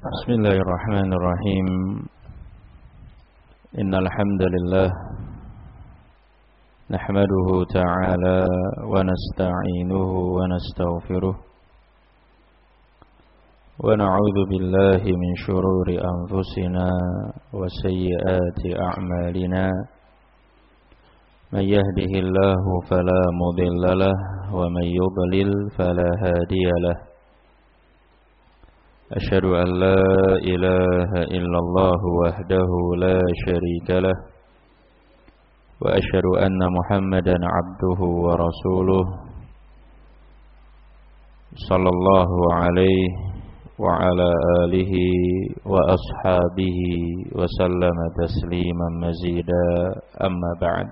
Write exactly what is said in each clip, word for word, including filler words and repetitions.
Bismillahirrahmanirrahim. Innal hamdalillah nahmaduhu ta'ala wa nasta'inuhu wa nastaghfiruh wa na'udzu billahi min shururi anfusina wa sayyiati a'malina. Man yahdihillahu fala mudilla lahu wa man yudlil fala hadiya lahu. أشهد أن لا إله إلا الله وحده لا شريك له وأشهد أن محمدا عبده ورسوله صلى الله عليه وعلى آله وأصحابه وسلم تسليما مزيدا. أما بعد.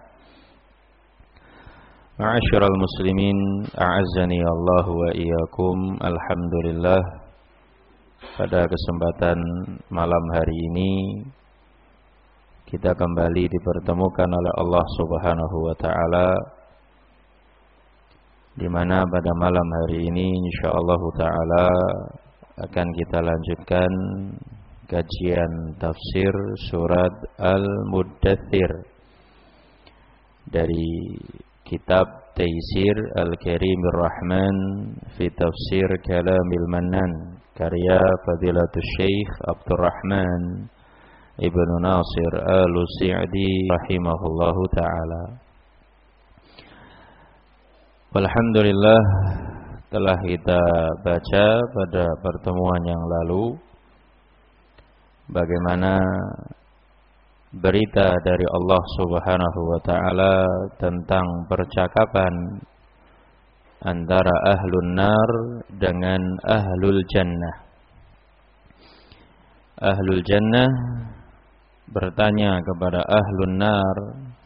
معاشر المسلمين أعزني الله وإياكم. Alhamdulillah, pada kesempatan malam hari ini kita kembali dipertemukan oleh Allah Subhanahu wa taala, di mana pada malam hari ini insyaallah taala akan kita lanjutkan kajian tafsir surat Al-Muddatsir dari kitab Taysir Al-Karimir Rahman fi Tafsir Kalamil Mannan, karya Fadilatul Syekh Abdurrahman Ibnu Nasir Al-Sa'di rahimahullahu ta'ala. Alhamdulillah, telah kita baca pada pertemuan yang lalu bagaimana berita dari Allah Subhanahu wa ta'ala tentang percakapan antara ahlun nar dengan ahlul jannah. Ahlul jannah bertanya kepada ahlun nar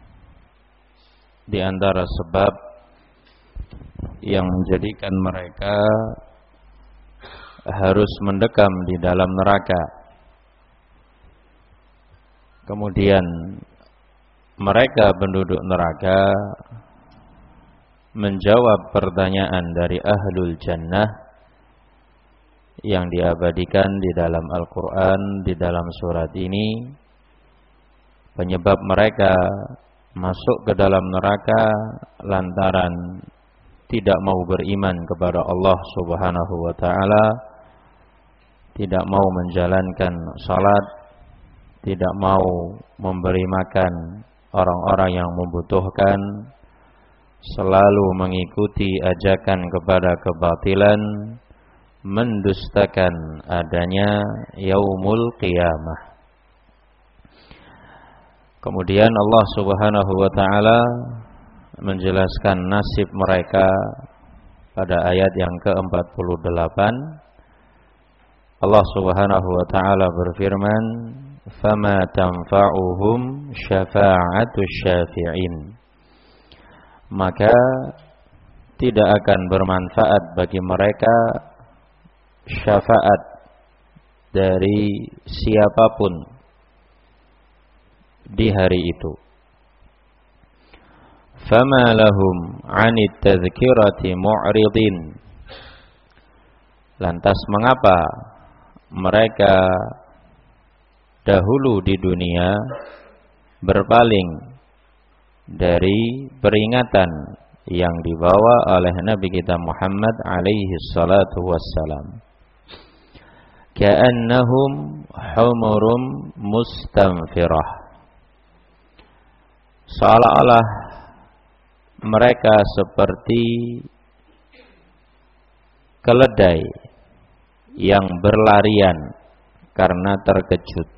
di antara sebab yang menjadikan mereka harus mendekam di dalam neraka. Kemudian mereka penduduk neraka menjawab pertanyaan dari ahlul jannah yang diabadikan di dalam Al-Quran, di dalam surat ini. Penyebab mereka masuk ke dalam neraka lantaran tidak mau beriman kepada Allah Subhanahu wa ta'ala, tidak mau menjalankan salat, tidak mau memberi makan orang-orang yang membutuhkan, selalu mengikuti ajakan kepada kebatilan, mendustakan adanya yaumul qiyamah. Kemudian Allah Subhanahu wa ta'ala menjelaskan nasib mereka pada ayat yang ke empat puluh delapan. Allah Subhanahu wa ta'ala berfirman, "Fama tanfa'uhum syafa'atus syafi'in." Maka tidak akan bermanfaat bagi mereka syafaat dari siapapun di hari itu. Fama lahum 'anit tadhkirati mu'ridin. Lantas mengapa mereka dahulu di dunia berpaling dari peringatan yang dibawa oleh Nabi kita Muhammad alaihi salatu wassalam. Ka'annahum humurum mustanfirah. Seolah-olah mereka seperti keledai yang berlarian karena terkejut.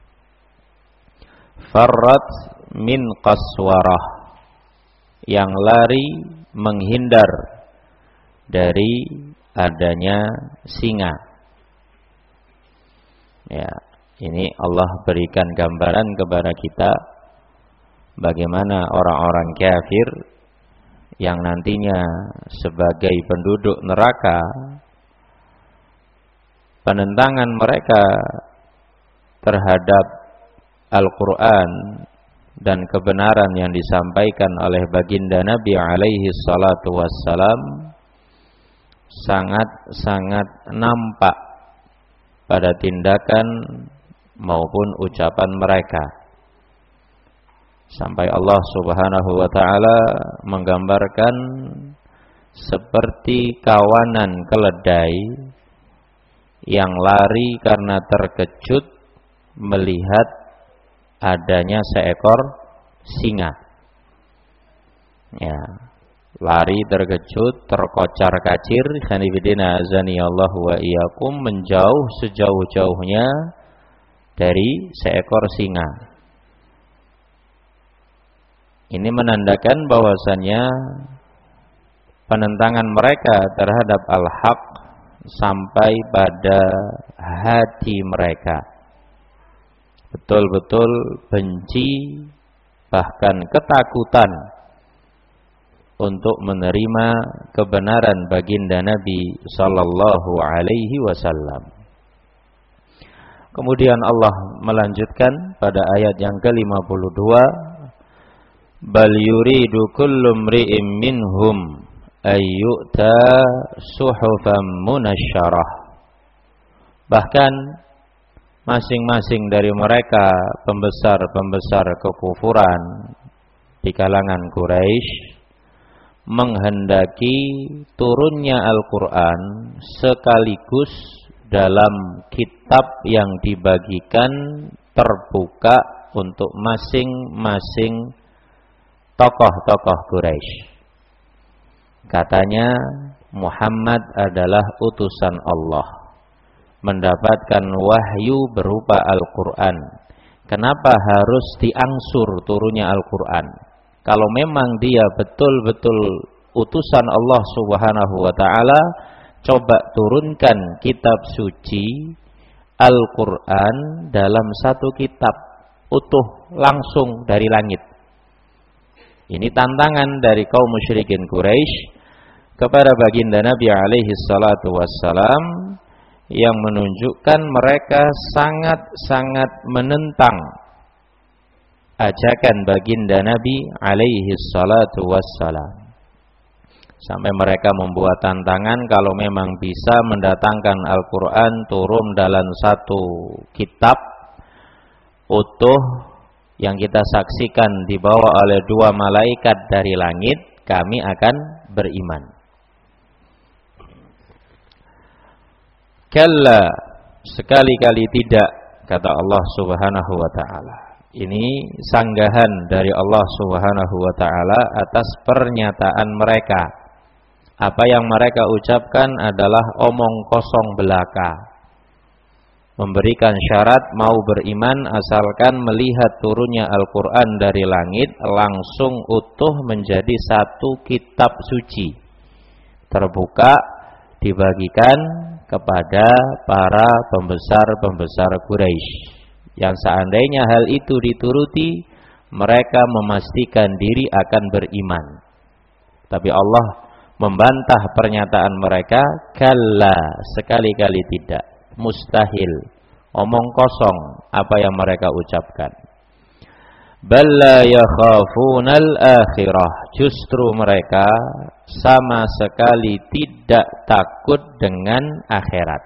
Farrat min qaswarah, yang lari menghindar dari adanya singa. Ya, ini Allah berikan gambaran kepada kita bagaimana orang-orang kafir yang nantinya sebagai penduduk neraka, penentangan mereka terhadap Al-Quran dan kebenaran yang disampaikan oleh baginda Nabi alaihi salatu wassalam sangat-sangat nampak pada tindakan maupun ucapan mereka. Sampai Allah Subhanahu wa taala menggambarkan seperti kawanan keledai yang lari karena terkejut melihat adanya seekor singa. Ya, lari terkejut, terkocar-kacir, khanifidina azanillahu wa iyyakum, menjauh sejauh-jauhnya dari seekor singa. Ini menandakan bahwasannya penentangan mereka terhadap al-haq sampai pada hati mereka. Betul-betul benci, bahkan ketakutan untuk menerima kebenaran baginda Nabi sallallahu alaihi wasallam. Kemudian Allah melanjutkan pada ayat yang ke lima puluh dua, bal yuridu kullu mri'in minhum ayyuta suhufan munasyarah. Bahkan masing-masing dari mereka pembesar-pembesar kekufuran di kalangan Quraisy menghendaki turunnya Al-Quran sekaligus dalam kitab yang dibagikan terbuka untuk masing-masing tokoh-tokoh Quraisy. Katanya Muhammad adalah utusan Allah, mendapatkan wahyu berupa Al-Quran. Kenapa harus diangsur turunnya Al-Quran? Kalau memang dia betul-betul utusan Allah Subhanahu wa ta'ala, coba turunkan kitab suci Al-Quran dalam satu kitab utuh langsung dari langit. Ini tantangan dari kaum musyrikin Quraisy kepada baginda Nabi alaihi salatu wassalam, yang menunjukkan mereka sangat-sangat menentang ajakan baginda Nabi alaihi salatu wassalam. Sampai mereka membuat tantangan kalau memang bisa mendatangkan Al-Quran turun dalam satu kitab utuh yang kita saksikan dibawa oleh dua malaikat dari langit, kami akan beriman. Kalla, sekali-kali tidak, kata Allah Subhanahu wa ta'ala. Ini sanggahan dari Allah Subhanahu wa ta'ala atas pernyataan mereka. Apa yang mereka ucapkan adalah omong kosong belaka, memberikan syarat mau beriman asalkan melihat turunnya Al-Quran dari langit langsung utuh menjadi satu kitab suci, terbuka, dibagikan kepada para pembesar-pembesar Quraisy. Yang seandainya hal itu dituruti, mereka memastikan diri akan beriman. Tapi Allah membantah pernyataan mereka, kalla, sekali-kali tidak, mustahil, omong kosong apa yang mereka ucapkan. Balla yakhafunal akhirah, justru mereka sama sekali tidak takut dengan akhirat.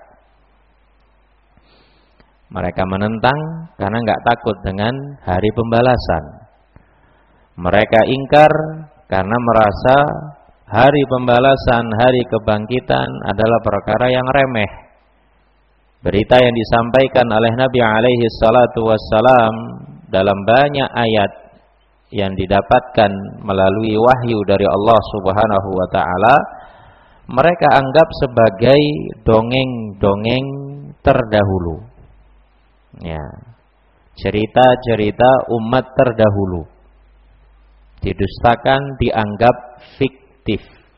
Mereka menentang karena enggak takut dengan hari pembalasan. Mereka ingkar karena merasa hari pembalasan, hari kebangkitan adalah perkara yang remeh. Berita yang disampaikan oleh Nabi alaihi salatu wassalam dalam banyak ayat yang didapatkan melalui wahyu dari Allah Subhanahu wa ta'ala, mereka anggap sebagai dongeng-dongeng terdahulu. Ya, cerita-cerita umat terdahulu didustakan, dianggap fiktif.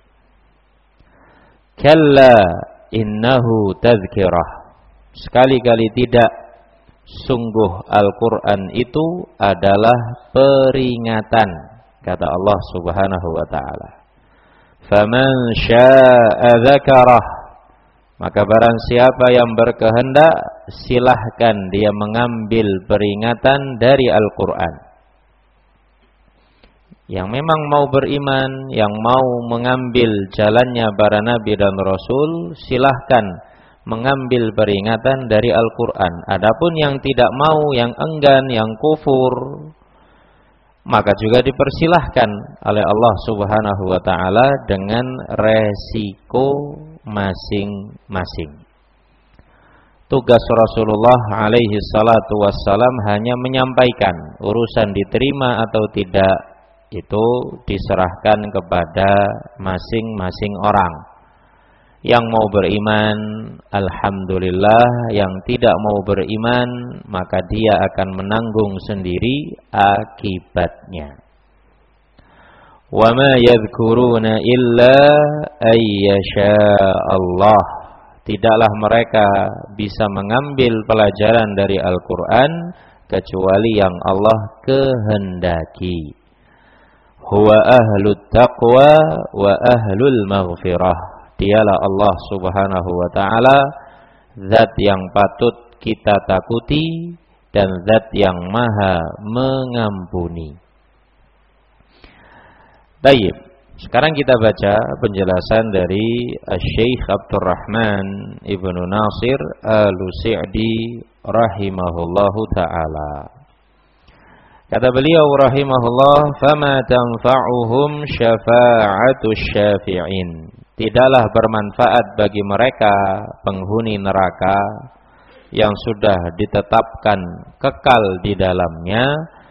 Kalla innahu tazkirah, sekali-kali tidak, sungguh Al-Quran itu adalah peringatan, kata Allah Subhanahu wa ta'ala. Faman sya'a dzakarah, maka barang siapa yang berkehendak, silahkan dia mengambil peringatan dari Al-Quran. Yang memang mau beriman, yang mau mengambil jalannya para nabi dan rasul, silahkan mengambil peringatan dari Al-Quran. Adapun yang tidak mau, yang enggan, yang kufur, maka juga dipersilahkan oleh Allah Subhanahu wa ta'ala dengan resiko masing-masing. Tugas Rasulullah alaihi salatu wassalam hanya menyampaikan, urusan diterima atau tidak itu diserahkan kepada masing-masing orang. Yang mau beriman, alhamdulillah. Yang tidak mau beriman, maka dia akan menanggung sendiri akibatnya. Wa ma yadhkuruna illa ayyasha Allah. Tidaklah mereka bisa mengambil pelajaran dari Al-Quran kecuali yang Allah kehendaki. Huwa ahlut taqwa wa ahlul maghfirah. Dialah Allah Subhanahu wa ta'ala, zat yang patut kita takuti dan zat yang maha mengampuni. Baik, sekarang kita baca penjelasan dari Syekh Abdurrahman Ibnu Nasir Al-Sa'di rahimahullahu ta'ala. Kata beliau rahimahullah, "Fama tanfa'uhum syafa'atus syafi'in." Tidaklah bermanfaat bagi mereka penghuni neraka yang sudah ditetapkan kekal di dalamnya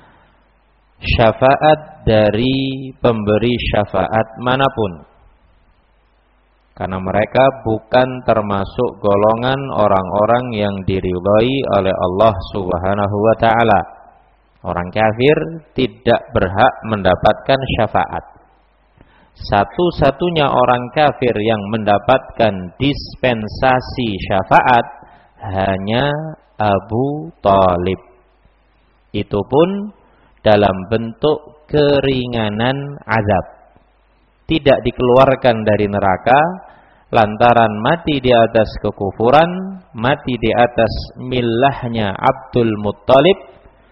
syafaat dari pemberi syafaat manapun, karena mereka bukan termasuk golongan orang-orang yang diridhai oleh Allah Subhanahu wa ta'ala. Orang kafir tidak berhak mendapatkan syafaat. Satu-satunya orang kafir yang mendapatkan dispensasi syafaat hanya Abu Thalib. Itu pun dalam bentuk keringanan azab. Tidak dikeluarkan dari neraka lantaran mati di atas kekufuran, mati di atas millahnya Abdul Muttalib.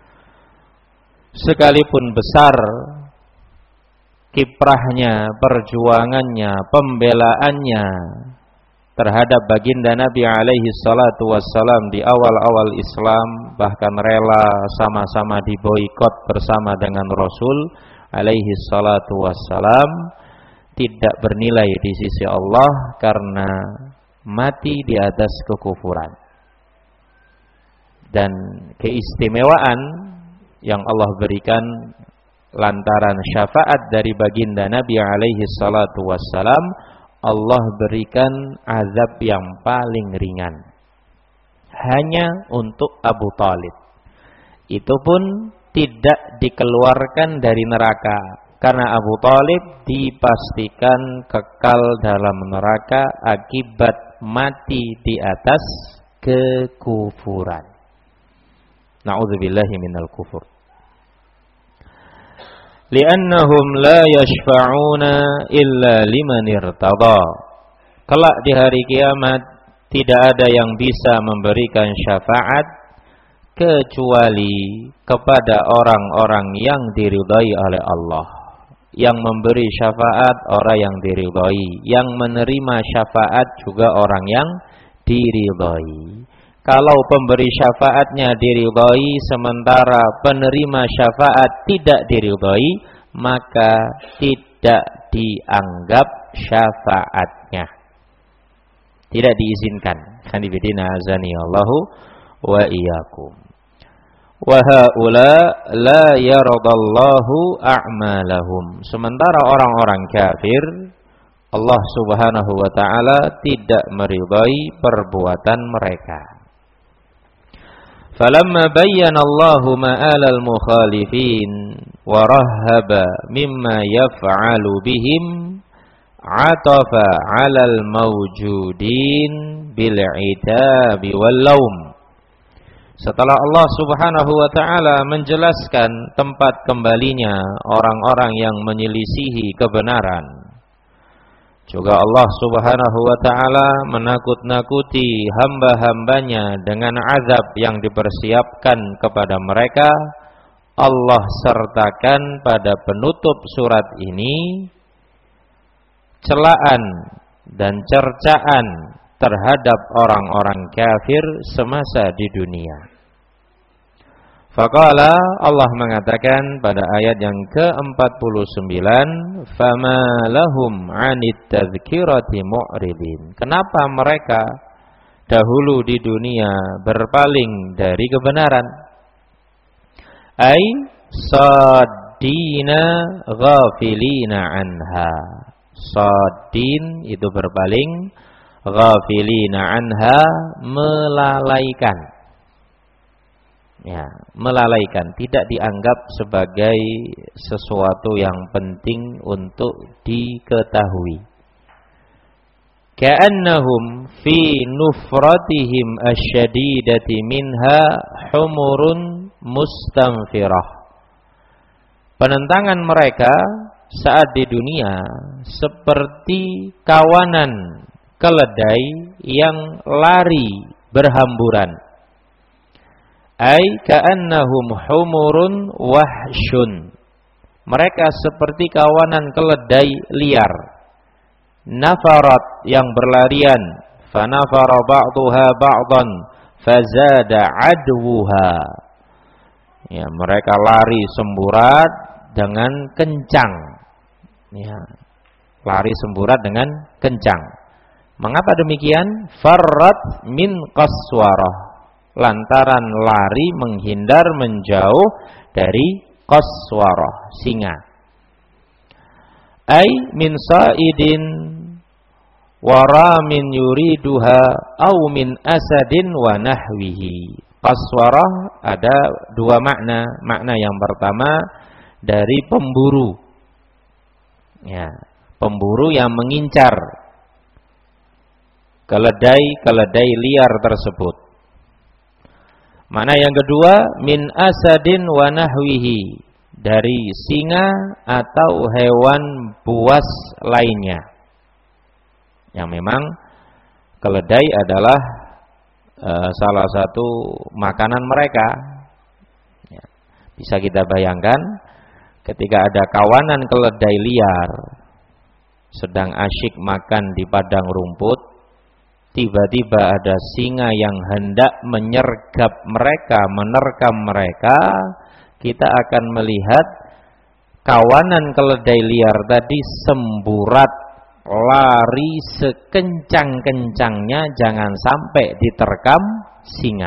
Sekalipun besar kiprahnya, perjuangannya, pembelaannya terhadap baginda Nabi alaihi salatu wassalam di awal-awal Islam, bahkan rela sama-sama diboikot bersama dengan Rasul alaihi salatu wassalam, tidak bernilai di sisi Allah karena mati di atas kekufuran. Dan keistimewaan yang Allah berikan lantaran syafaat dari baginda Nabi alaihi salatu wassalam, Allah berikan azab yang paling ringan hanya untuk Abu Thalib. Itu pun tidak dikeluarkan dari neraka, karena Abu Thalib dipastikan kekal dalam neraka akibat mati di atas kekufuran. Na'udzubillahi minal kufur. Li'annahum la yashfa'una illa liman irtada. Kelak di hari kiamat tidak ada yang bisa memberikan syafaat kecuali kepada orang-orang yang diridhai oleh Allah. Yang memberi syafaat orang yang diridhai, yang menerima syafaat juga orang yang diridhai. Kalau pemberi syafaatnya diridhai sementara penerima syafaat tidak diridhai, maka tidak dianggap syafaatnya, tidak diizinkan. Khanibidina azani Allahu wa iyyakum. Wa haula la yaradallahu a'malahum. Sementara orang-orang kafir, Allah Subhanahu wa ta'ala tidak meridhai perbuatan mereka. Falamma bayyana Allahu ma'alal mukhalifin wa rahhaba mimma yaf'alu bihim atafa 'alal mawjudin bil 'itabi wal laum. Setelah Allah Subhanahu wa ta'ala menjelaskan tempat kembalinya orang-orang yang menyelisihi kebenaran, juga Allah Subhanahu wa ta'ala menakut-nakuti hamba-hambanya dengan azab yang dipersiapkan kepada mereka. Allah sertakan pada penutup surat ini celaan dan cercaan terhadap orang-orang kafir semasa di dunia. Faqala, Allah mengatakan pada ayat yang keempat puluh sembilan, "Fama lahum 'anit tadhkirati mu'ridin." Kenapa mereka dahulu di dunia berpaling dari kebenaran? Ai saddina ghafilina anha. Saddin itu berpaling, ghafilina anha melalaikan. Ya, melalaikan, tidak dianggap sebagai sesuatu yang penting untuk diketahui. Ka'annahum fi nufratihim asyadidati minha humurun mustanfirah. Penentangan mereka saat di dunia seperti kawanan keledai yang lari berhamburan. Ai ka'annahum humurun wahsyun. Mereka seperti kawanan keledai liar. Nafarat yang berlarian, fanafara ba'duha ba'dan fazada adwuha. Ya, mereka lari semburat dengan kencang. Ya, lari semburat dengan kencang. Mengapa demikian? Farrat min qaswarah. Lantaran lari menghindar menjauh dari qaswarah, singa. Ai min sa'idin waramin yuriduha au min asadin wa nahwihi. Qaswarah ada dua makna. Makna yang pertama dari pemburu. Ya, pemburu yang mengincar keledai-keledai liar tersebut. Makna yang kedua, min asadin wa nahwihi, dari singa atau hewan buas lainnya. Yang memang keledai adalah e, salah satu makanan mereka. Ya, bisa kita bayangkan ketika ada kawanan keledai liar sedang asyik makan di padang rumput, tiba-tiba ada singa yang hendak menyergap mereka, menerkam mereka, kita akan melihat kawanan keledai liar tadi semburat lari sekencang-kencangnya, jangan sampai diterkam singa.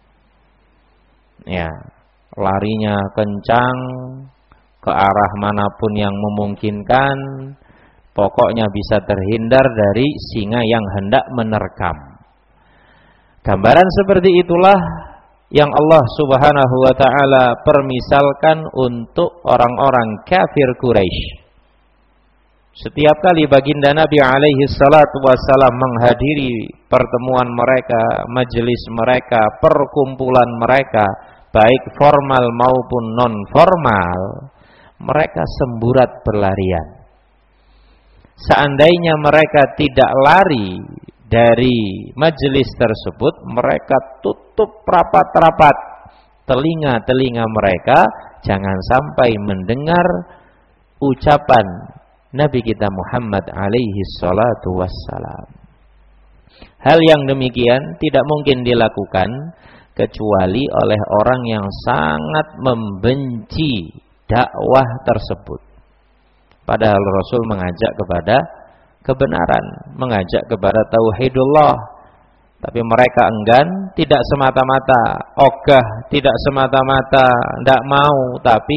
Ya, larinya kencang ke arah manapun yang memungkinkan. Pokoknya bisa terhindar dari singa yang hendak menerkam. Gambaran seperti itulah yang Allah Subhanahu wa taala permisalkan untuk orang-orang kafir Quraisy. Setiap kali baginda Nabi alaihi salatu wassalam menghadiri pertemuan mereka, majelis mereka, perkumpulan mereka, baik formal maupun non formal, mereka semburat berlarian. Seandainya mereka tidak lari dari majelis tersebut, mereka tutup rapat-rapat telinga-telinga mereka, jangan sampai mendengar ucapan Nabi kita Muhammad alaihi salatu wassalam. Hal yang demikian tidak mungkin dilakukan kecuali oleh orang yang sangat membenci dakwah tersebut. Padahal Rasul mengajak kepada kebenaran, mengajak kepada tauhidullah. Tapi mereka enggan, tidak semata-mata ogah, tidak semata-mata tidak mau, tapi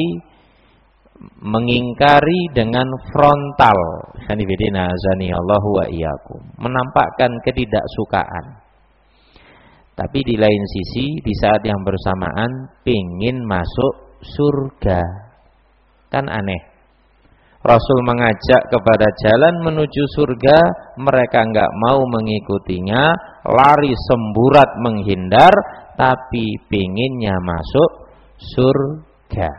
mengingkari dengan frontal. Sanibidina azanillahu wa iyyakum, menampakkan ketidaksukaan. Tapi di lain sisi, di saat yang bersamaan pingin masuk surga. Kan aneh. Rasul mengajak kepada jalan menuju surga, mereka enggak mau mengikutinya, lari semburat menghindar, tapi pinginnya masuk surga.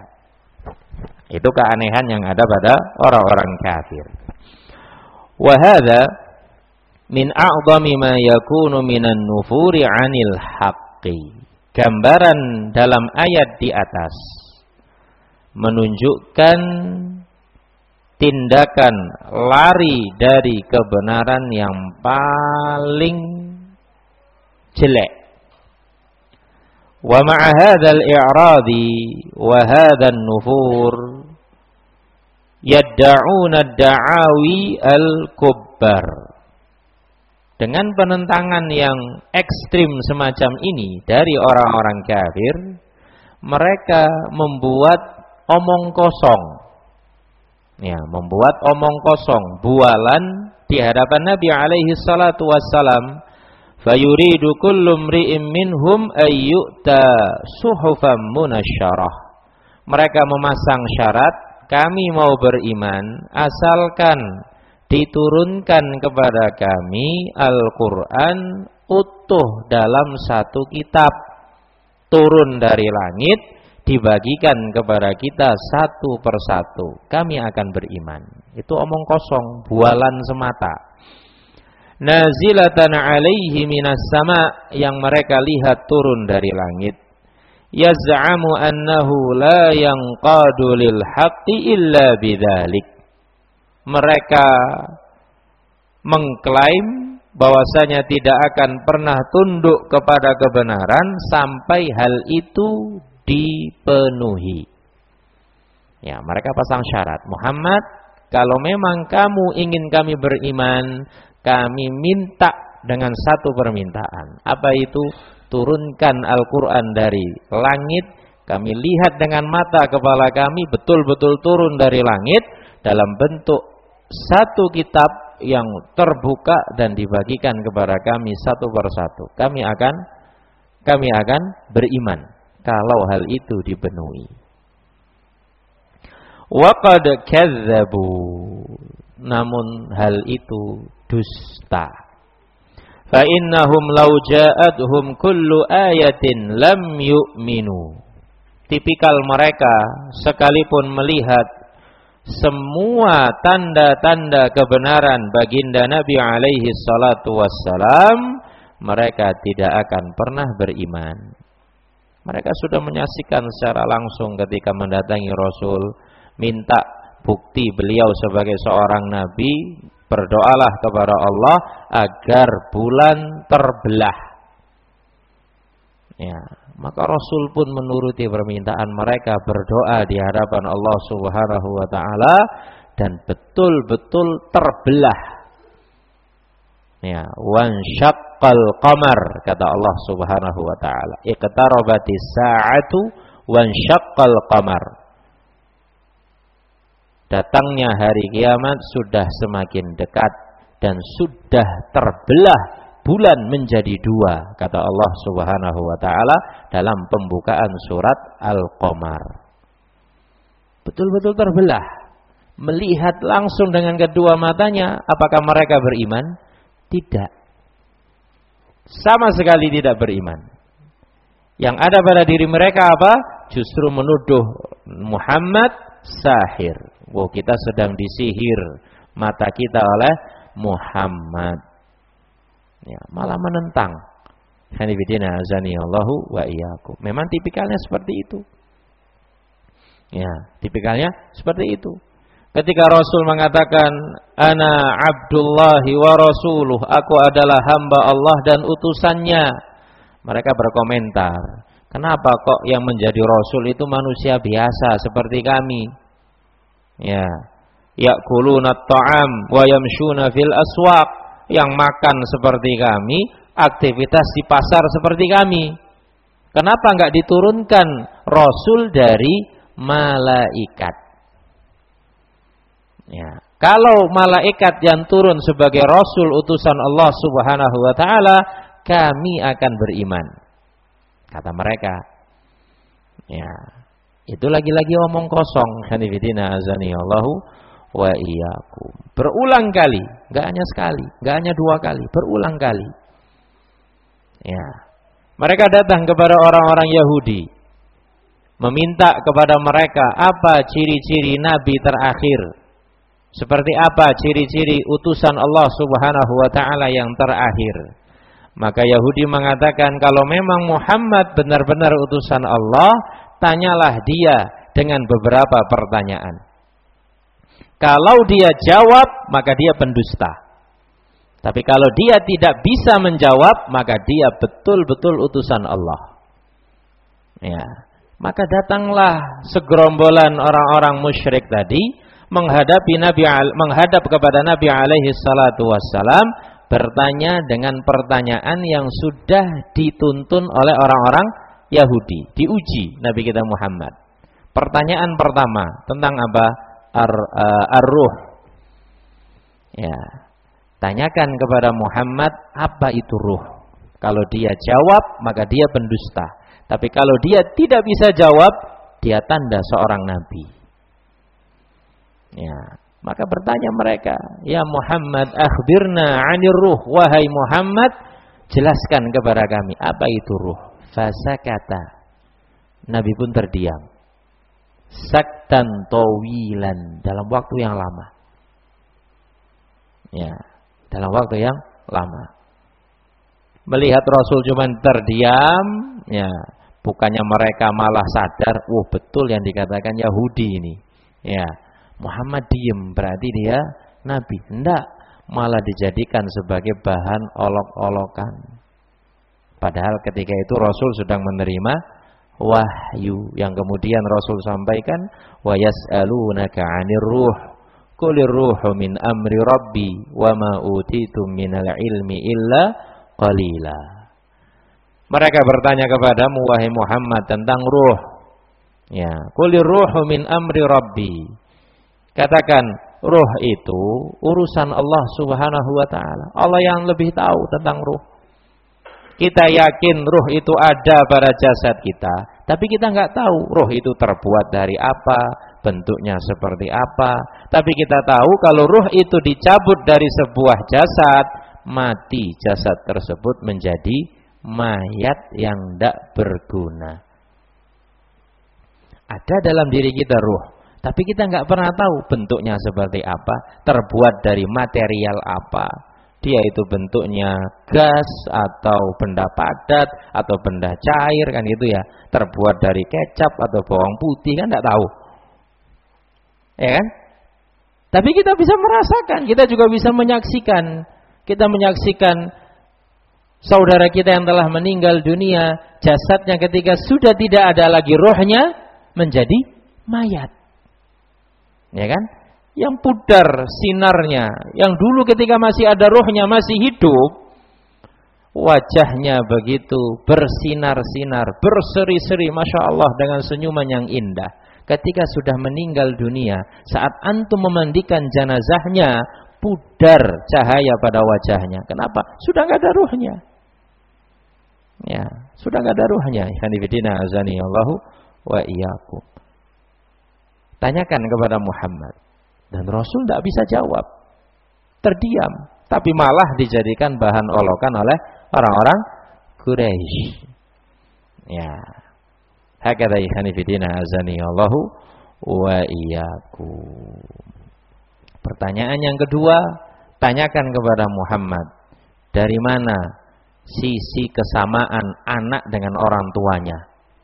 Itu keanehan yang ada pada orang-orang kafir. Wa hadza min a'dhami ma yakunu minan nufuri 'anil haqqi. Gambaran dalam ayat di atas menunjukkan tindakan lari dari kebenaran yang paling jelek. Wa ma'a hadzal i'radi wa hadzal nufur yadda'una ad-da'awi al-kubbar. Dengan penentangan yang ekstrim semacam ini dari orang-orang kafir, mereka membuat omong kosong. Ya, membuat omong kosong, bualan di hadapan Nabi alaihi salatu wassalam. Fayuridu kullu mri'in minhum ayyuta suhufan munasyarah. Mereka memasang syarat, kami mau beriman asalkan diturunkan kepada kami Al-Quran utuh dalam satu kitab, turun dari langit, dibagikan kepada kita satu persatu, kami akan beriman. Itu omong kosong, bualan semata. Nazilatan alaihi minas sama, yang mereka lihat turun dari langit. Yaz'amu annahu la yanqadu lil haqqi illa bidzalik. Mereka mengklaim bahwasanya tidak akan pernah tunduk kepada kebenaran sampai hal itu dipenuhi. Ya, mereka pasang syarat, Muhammad, kalau memang kamu ingin kami beriman, kami minta dengan satu permintaan. Apa itu? Turunkan Al-Quran dari langit. Kami lihat dengan mata kepala kami betul-betul turun dari langit dalam bentuk satu kitab yang terbuka dan dibagikan kepada kami satu persatu. Kami akan kami akan beriman kalau hal itu dipenuhi. Wa qad kadzdzabu, namun hal itu dusta. Fa innahum law ja'atuhum kullu ayatin lam yu'minu. Tipikal mereka, sekalipun melihat semua tanda-tanda kebenaran baginda Nabi alaihi salatu wassalam, mereka tidak akan pernah beriman. Mereka sudah menyaksikan secara langsung ketika mendatangi Rasul, minta bukti beliau sebagai seorang nabi, berdoalah kepada Allah agar bulan terbelah. Ya, maka Rasul pun menuruti permintaan mereka, berdoa di hadapan Allah Subhanahu wa taala dan betul-betul terbelah. Ya, wan syaqqal qamar, kata Allah Subhanahu wa taala, iqtarabatis sa'atu wan syaqqal qamar. Datangnya hari kiamat sudah semakin dekat dan sudah terbelah bulan menjadi dua, kata Allah Subhanahu wa taala dalam pembukaan surat Al-Qamar. Betul-betul terbelah. Melihat langsung dengan kedua matanya, apakah mereka beriman? Tidak. Sama sekali tidak beriman. Yang ada pada diri mereka apa? Justru menuduh Muhammad sahir. Wow, kita sedang disihir mata kita oleh Muhammad. Ya, malah menentang. Hanifidina azani Allahu wa iyyakum. Memang tipikalnya seperti itu. Ya, tipikalnya seperti itu. Ketika Rasul mengatakan, "Ana Abdullahi wa rasuluh," aku adalah hamba Allah dan utusannya. Mereka berkomentar, kenapa kok yang menjadi Rasul itu manusia biasa seperti kami? Ya, ya'kuluna at-ta'am wa yamshuna fil aswaq, yang makan seperti kami, aktivitas di pasar seperti kami. Kenapa enggak diturunkan Rasul dari malaikat? Ya, kalau malaikat yang turun sebagai Rasul utusan Allah Subhanahu wa taala, kami akan beriman, kata mereka. Ya, itu lagi-lagi omong kosong. Hanifidina azani Allahu wa iyyakum. Berulang kali, enggak hanya sekali, enggak hanya dua kali, berulang kali. Ya. Mereka datang kepada orang-orang Yahudi, meminta kepada mereka apa ciri-ciri nabi terakhir. Seperti apa ciri-ciri utusan Allah Subhanahu wa taala yang terakhir. Maka Yahudi mengatakan, kalau memang Muhammad benar-benar utusan Allah, tanyalah dia dengan beberapa pertanyaan. Kalau dia jawab, maka dia pendusta. Tapi kalau dia tidak bisa menjawab, maka dia betul-betul utusan Allah. Ya, maka datanglah segerombolan orang-orang musyrik tadi menghadapi Nabi, menghadap kepada Nabi alaihi salatu wassalam, bertanya dengan pertanyaan yang sudah dituntun oleh orang-orang Yahudi, diuji Nabi kita Muhammad. Pertanyaan pertama tentang apa? Ar, uh, ar-ruh. Ya, tanyakan kepada Muhammad apa itu ruh. Kalau dia jawab, maka dia pendusta. Tapi kalau dia tidak bisa jawab, dia tanda seorang nabi. Ya, maka bertanya mereka, ya Muhammad, akhbirna 'anir ruh. Wahai Muhammad, jelaskan kepada kami apa itu ruh. Fasakata. Nabi pun terdiam. Saktan tawilan, dalam waktu yang lama. Ya, dalam waktu yang lama. Melihat Rasul cuma terdiam, ya, bukannya mereka malah sadar, oh betul yang dikatakan Yahudi ini. Ya, Muhammad diem, berarti dia nabi. Enggak, malah dijadikan sebagai bahan olok-olokan. Padahal ketika itu Rasul sedang menerima wahyu yang kemudian Rasul sampaikan, wa yas'alunaka 'anir ruh qulir ruhu min amri rabbi wa ma utitum minal ilmi illa qalila. Mereka bertanya kepadamu wahai Muhammad tentang ruh. Ya, qulir ruhu min amri rabbi. Katakan, ruh itu urusan Allah Subhanahu wa taala. Allah yang lebih tahu tentang ruh. Kita yakin ruh itu ada pada jasad kita, tapi kita nggak tahu ruh itu terbuat dari apa, bentuknya seperti apa. Tapi kita tahu kalau ruh itu dicabut dari sebuah jasad, mati jasad tersebut menjadi mayat yang tidak berguna. Ada dalam diri kita ruh, tapi kita nggak pernah tahu bentuknya seperti apa, terbuat dari material apa. Dia itu bentuknya gas atau benda padat atau benda cair, kan itu ya. Terbuat dari kecap atau bawang putih, kan tidak tahu. Ya kan? Tapi kita bisa merasakan, kita juga bisa menyaksikan. Kita menyaksikan saudara kita yang telah meninggal dunia, jasadnya ketika sudah tidak ada lagi rohnya menjadi mayat. Ya kan? Yang pudar sinarnya, yang dulu ketika masih ada rohnya, masih hidup, wajahnya begitu bersinar-sinar, berseri-seri, Masya Allah, dengan senyuman yang indah. Ketika sudah meninggal dunia, saat antum memandikan jenazahnya, pudar cahaya pada wajahnya. Kenapa? Sudah nggak ada ruhnya. Ya, sudah nggak ada ruhnya. Ikhwanifidina azani Allahu wa iyyakum. Tanyakan kepada Muhammad. Dan Rasul tidak bisa jawab. Terdiam. Tapi malah dijadikan bahan olokan oleh orang-orang Quraisy. Ya. Hakadha ikhwanifidina azani Allahu wa iyyakum. Pertanyaan yang kedua, tanyakan kepada Muhammad, dari mana sisi kesamaan anak dengan orang tuanya?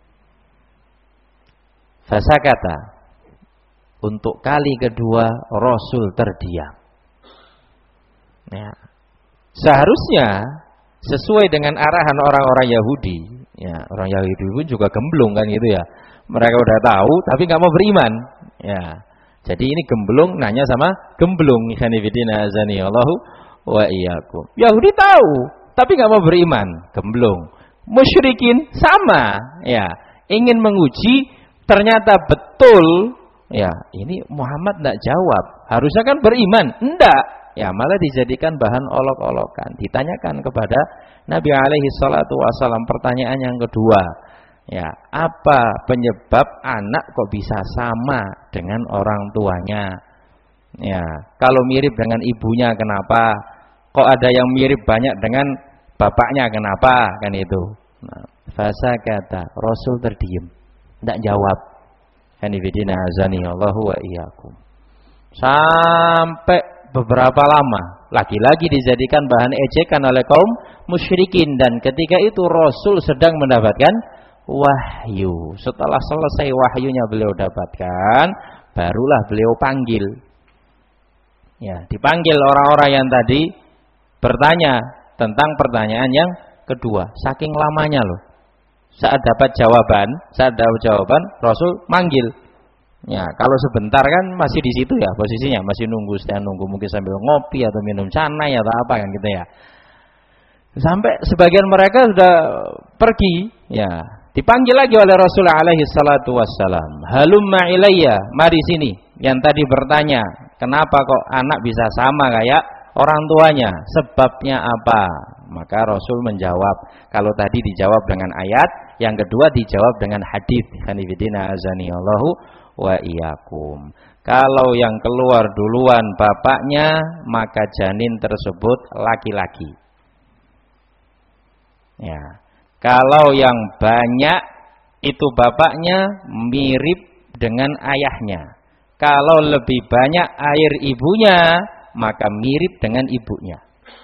Fasakata. Untuk kali kedua Rasul terdiam. Ya. Seharusnya sesuai dengan arahan orang-orang Yahudi, ya, orang Yahudi pun juga gemblung kan gitu ya. Mereka udah tahu tapi nggak mau beriman. Ya. Jadi ini gemblung nanya sama gemblung. Ikhwanifidina azani Allahu wa iyyakum. Yahudi tahu tapi nggak mau beriman, gemblung. Musyrikin sama, ya, ingin menguji, ternyata betul. Ya, ini Muhammad tidak jawab. Harusnya kan beriman, enggak. Ya, malah dijadikan bahan olok-olokan. Ditanyakan kepada Nabi alaihi salatu wasallam pertanyaan yang kedua. Ya, apa penyebab anak kok bisa sama dengan orang tuanya? Ya, kalau mirip dengan ibunya kenapa? Kok ada yang mirip banyak dengan bapaknya kenapa? Kan itu. Nah, fasa kata Rasul terdiam, tidak jawab. Hanifidina azani Allahu wa iyyakum. Sampai beberapa lama lagi-lagi dijadikan bahan ejekan oleh kaum musyrikin, dan ketika itu Rasul sedang mendapatkan wahyu. Setelah selesai wahyunya beliau dapatkan, barulah beliau panggil. Ya, dipanggil orang-orang yang tadi bertanya tentang pertanyaan yang kedua. Saking lamanya loh. Saat dapat jawaban, saat dapat jawaban, Rasul manggil. Ya, kalau sebentar kan masih di situ ya posisinya, masih nunggu, sedang nunggu mungkin sambil ngopi atau minum canai atau apa kan gitu ya. Sampai sebagian mereka sudah pergi, ya. Dipanggil lagi oleh Rasulullah alaihi salatu wassalam. Halumma ilayya, mari sini. Yang tadi bertanya, kenapa kok anak bisa sama kayak orang tuanya? Sebabnya apa? Maka Rasul menjawab. Kalau tadi dijawab dengan ayat, yang kedua dijawab dengan hadis. Hanifidina azani Allahu wa iyyakum. Kalau yang keluar duluan bapaknya, maka janin tersebut laki-laki. Ya. Kalau yang banyak itu bapaknya mirip dengan ayahnya. Kalau lebih banyak air ibunya, maka mirip dengan ibunya.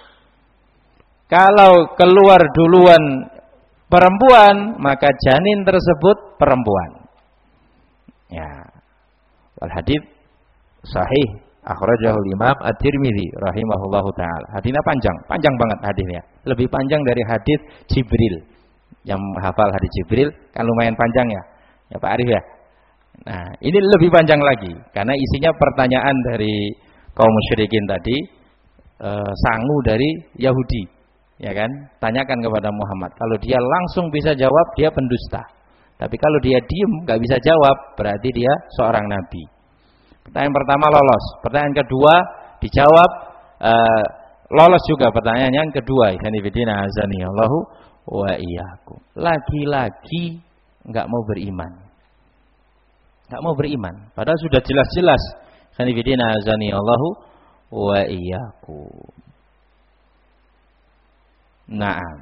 Kalau keluar duluan perempuan, maka janin tersebut perempuan. Ya. Wal hadits sahih akhrajahul Imam At-Tirmidzi rahimahullahu taala. Hadisnya panjang, panjang banget hadisnya. Lebih panjang dari hadis Jibril. Yang hafal hadis Jibril kan lumayan panjang ya. Ya Pak Arif ya. Nah, ini lebih panjang lagi karena isinya pertanyaan dari kaum musyrikin tadi, e, sangu dari Yahudi, ya kan? Tanyakan kepada Muhammad. Kalau dia langsung bisa jawab, dia pendusta. Tapi kalau dia diem nggak bisa jawab, berarti dia seorang nabi. Pertanyaan pertama lolos, pertanyaan kedua dijawab e, lolos juga pertanyaan yang kedua. Hanifidina azani Allahu wa iyyakum. Lagi-lagi enggak mau beriman. Enggak mau beriman. Padahal sudah jelas-jelas. Hanifidina azani Allahu wa iyyakum. Naam.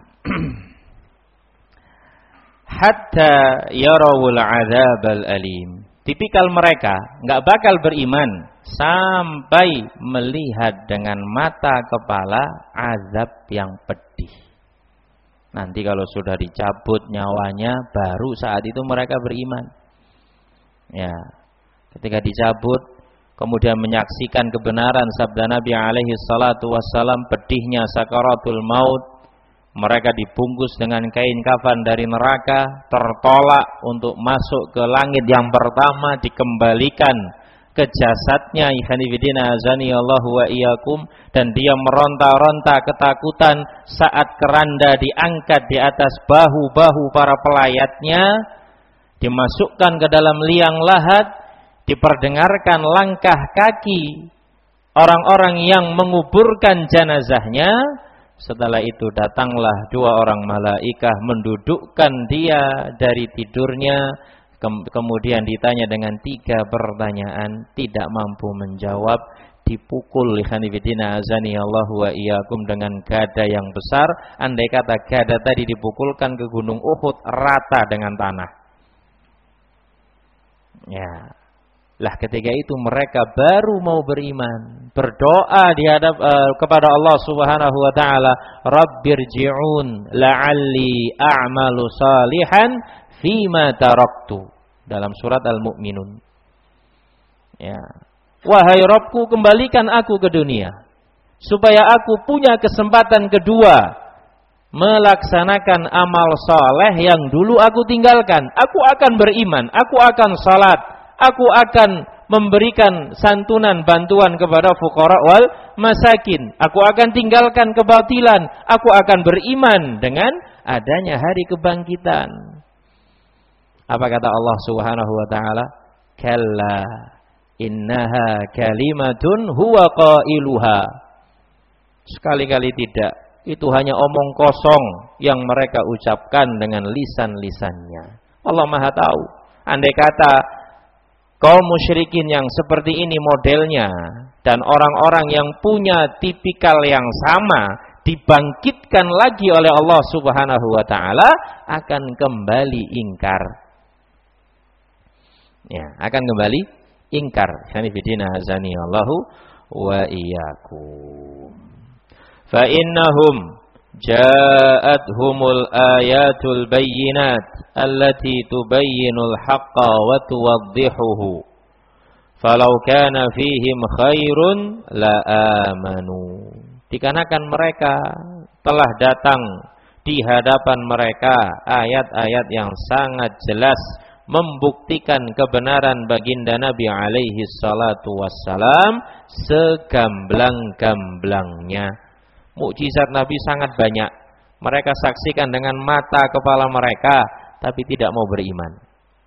Hatta yarawul adzabal alim. Tipikal mereka enggak bakal beriman sampai melihat dengan mata kepala azab yang pedih. Nanti kalau sudah dicabut nyawanya, baru saat itu mereka beriman. Ya, ketika dicabut, kemudian menyaksikan kebenaran sabda Nabi alaihi salatu wassalam, pedihnya sakaratul maut, mereka dibungkus dengan kain kafan dari neraka, tertolak untuk masuk ke langit yang pertama, dikembalikan ke jasadnya, ikhwanifidina azani Allahu wa iyyakum, dan dia meronta-ronta ketakutan saat keranda diangkat di atas bahu-bahu para pelayatnya, dimasukkan ke dalam liang lahat, diperdengarkan langkah kaki orang-orang yang menguburkan jenazahnya. Setelah itu datanglah dua orang malaikah mendudukkan dia dari tidurnya. Kemudian ditanya dengan tiga pertanyaan, tidak mampu menjawab, dipukul lihanifidina azani Allahu wa iyyakum dengan gada yang besar. Andai kata gada tadi dipukulkan ke gunung Uhud, rata dengan tanah. Ya, lah ketika itu mereka baru mau beriman, berdoa di hadap uh, kepada Allah Subhanahu wa taala, Rabbirji'un la'alli a'malu salihan fima taraktu, dalam surat Al-Mu'minun. Ya. Wahai Rabbku, kembalikan aku ke dunia supaya aku punya kesempatan kedua melaksanakan amal saleh yang dulu aku tinggalkan. Aku akan beriman, aku akan salat, aku akan memberikan santunan bantuan kepada fuqara wal masakin. Aku akan tinggalkan kebatilan, aku akan beriman dengan adanya hari kebangkitan. Apa kata Allah Subhanahu wa taala? Kalla innaha kalimatun huwa qailuha. Sekali-kali tidak. Itu hanya omong kosong yang mereka ucapkan dengan lisan-lisannya. Allah Maha tahu. Andai kata kaum musyrikin yang seperti ini modelnya dan orang-orang yang punya tipikal yang sama dibangkitkan lagi oleh Allah Subhanahu wa taala, akan kembali ingkar. Ya, akan kembali ingkar. Hanifidina azani Allahu wa iyyakum. Fa innahum ja'athumul ayatul bayyinat allati tubayyinul haqqa wa tuwaddihuhu. falau kana fihim khairun la amanu. Dikarenakan mereka telah datang di hadapan mereka ayat-ayat yang sangat jelas membuktikan kebenaran baginda Nabi alaihi salatu wassalam segamblang-gamblangnya. Mukjizat Nabi sangat banyak. Mereka saksikan dengan mata kepala mereka, tapi tidak mau beriman.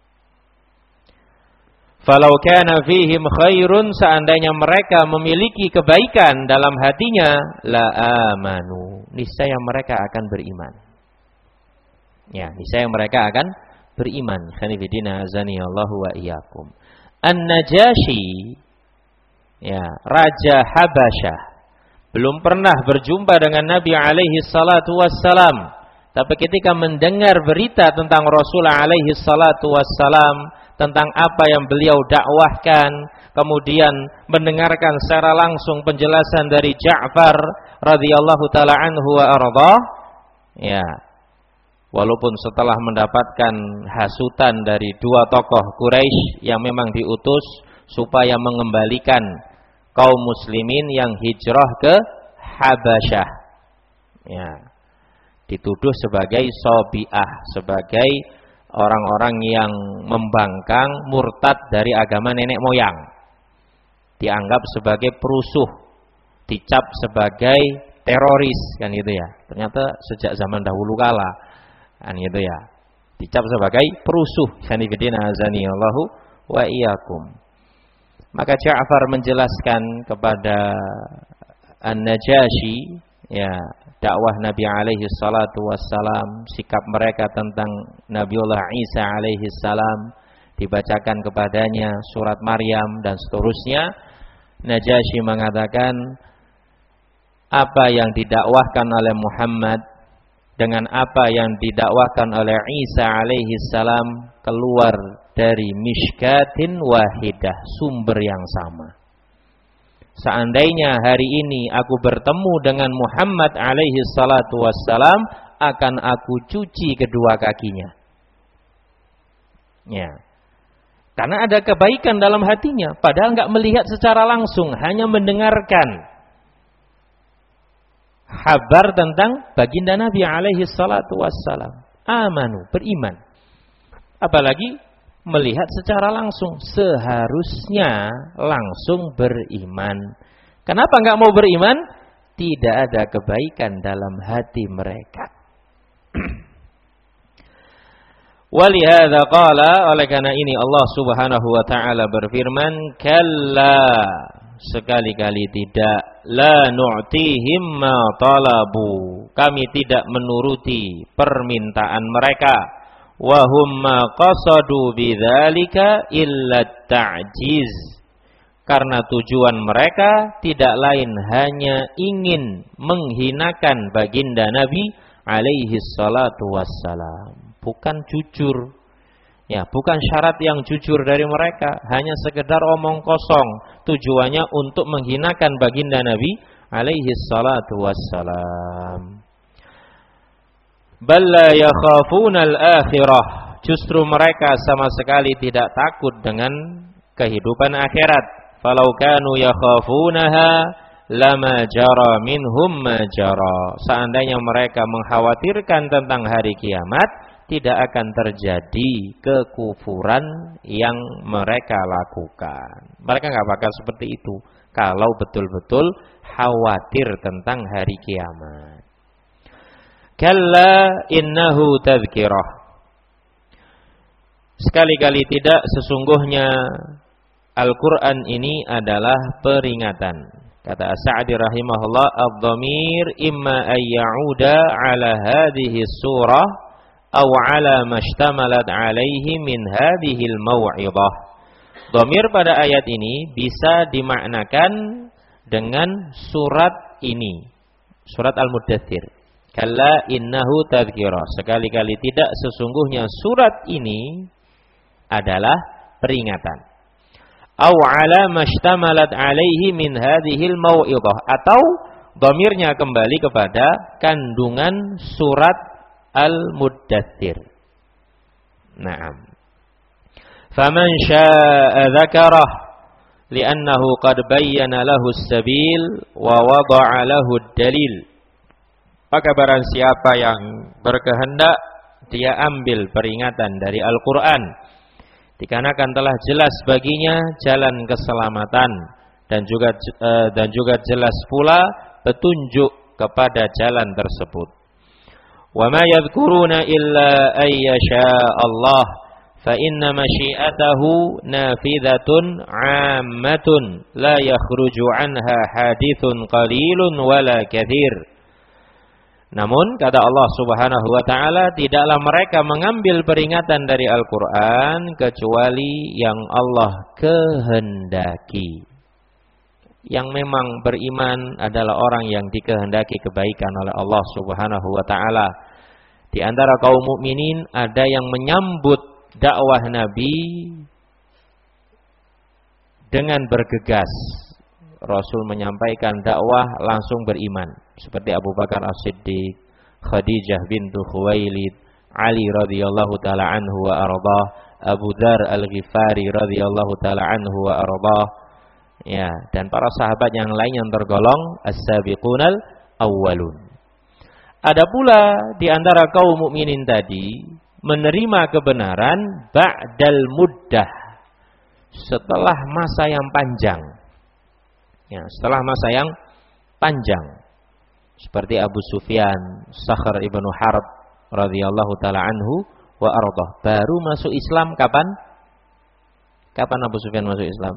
Falau kana fihim khairun, seandainya mereka memiliki kebaikan dalam hatinya, la amanu, niscaya mereka akan beriman. Ya, niscaya mereka akan beriman. Khanifidina azani Allahu wa iyyakum. An-Najashi, ya, Raja Habasyah, belum pernah berjumpa dengan Nabi alaihi salatu wassalam, tapi ketika mendengar berita tentang Rasul alaihi salatu wassalam, tentang apa yang beliau dakwahkan, kemudian mendengarkan secara langsung penjelasan dari Ja'far radhiyallahu taala anhu wa ardhah, ya, walaupun setelah mendapatkan hasutan dari dua tokoh Quraisy yang memang diutus supaya mengembalikan kaum muslimin yang hijrah ke Habasyah, ya, dituduh sebagai sobiah, sebagai orang-orang yang membangkang, murtad dari agama nenek moyang, dianggap sebagai perusuh, dicap sebagai teroris, kan gitu ya. Ternyata sejak zaman dahulu kala, kan gitu ya, dicap sebagai perusuh. Sanifidina azani Allahu wa iyyakum. Maka Ja'far menjelaskan kepada An-Najashi, ya, dakwah Nabi alaihi salatu wassalam, sikap mereka tentang Nabiullah Isa alaihi salam, dibacakan kepadanya surat Maryam dan seterusnya. Najashi mengatakan, apa yang didakwahkan oleh Muhammad dengan apa yang didakwahkan oleh Isa alaihi salam keluar dari mishkatin wahidah, sumber yang sama. Seandainya hari ini aku bertemu dengan Muhammad alaihi salatu wassalam, akan aku cuci kedua kakinya. Ya. Karena ada kebaikan dalam hatinya, padahal enggak melihat secara langsung, hanya mendengarkan kabar tentang baginda Nabi alaihi salatu wassalam. Amanu, beriman. Apalagi melihat secara langsung, seharusnya langsung beriman. Kenapa enggak mau beriman? Tidak ada kebaikan dalam hati mereka. Walihada qala, oleh karena ini Allah Subhanahu wa taala berfirman, kalla, sekali-kali tidak, la nu'tihim ma talabu, kami tidak menuruti permintaan mereka. Wahum ma qasadu bidzalika illa ta'jiz, karena tujuan mereka tidak lain hanya ingin menghinakan baginda Nabi alaihi salatu wassalam, bukan jujur. Ya, bukan syarat yang jujur dari mereka, hanya sekedar omong kosong, tujuannya untuk menghinakan baginda Nabi alaihi salatu wassalam. Balla yakhafuna al-akhirah, justru mereka sama sekali tidak takut dengan kehidupan akhirat. Falau kanu yakhafunaha lama jara minhum ma jara, seandainya mereka mengkhawatirkan tentang hari kiamat, tidak akan terjadi kekufuran yang mereka lakukan. Mereka enggak bakal seperti itu kalau betul-betul khawatir tentang hari kiamat. Kalla innahu tadhkirah, sekali-kali tidak, sesungguhnya Al-Quran ini adalah peringatan. Kata As-Sa'di rahimahullah, ad-dhamir imma ayya'uda ala hadhihi surah aw ala mashtamalat alaihi min hadhihi al-maw'idah. Dhamir pada ayat ini bisa dimaknakan dengan surat ini, surat Al-Muddathir. Kalla innahu tadhkirah, sekali-kali tidak, sesungguhnya surat ini adalah peringatan. Aw ala mashtamalat alaihi min hadhil mau'idhah, atau dhamirnya kembali kepada kandungan surat Al-Muddathir. Naam. Faman syaa'a dzakarah, li'annahu qad bayyana lahu as-sabil wa wada'a lahu ad-dalil. Maka barang siapa yang berkehendak, dia ambil peringatan dari Al-Quran, dikarenakan telah jelas baginya jalan keselamatan, dan juga dan juga jelas pula petunjuk kepada jalan tersebut. Wa ma yadhkuruna illa ay yasha Allah fa inna masyiatahu nafidatun 'ammatun la yakhruju anha hadithun qalilun wala katsir. Namun kata Allah Subhanahu wa taala, tidaklah mereka mengambil peringatan dari Al-Qur'an kecuali yang Allah kehendaki. Yang memang beriman adalah orang yang dikehendaki kebaikan oleh Allah Subhanahu wa taala. Di antara kaum mukminin ada yang menyambut dakwah Nabi dengan bergegas. Rasul menyampaikan dakwah langsung beriman, seperti Abu Bakar As-Siddiq, Khadijah bintu Khuwailid, Ali radhiyallahu taala anhu wa ardah, Abu Dzar Al-Ghifari radhiyallahu taala anhu wa ardah, ya, dan para sahabat yang lain yang tergolong as-sabiqunal awwalun. Ada pula di antara kaum mukminin tadi menerima kebenaran ba'dal muddah, setelah masa yang panjang. Ya, setelah masa yang panjang, seperti Abu Sufyan, Sakhr ibnu Harb radhiyallahu taala anhu wa ardah, baru masuk Islam kapan? Kapan Abu Sufyan masuk Islam?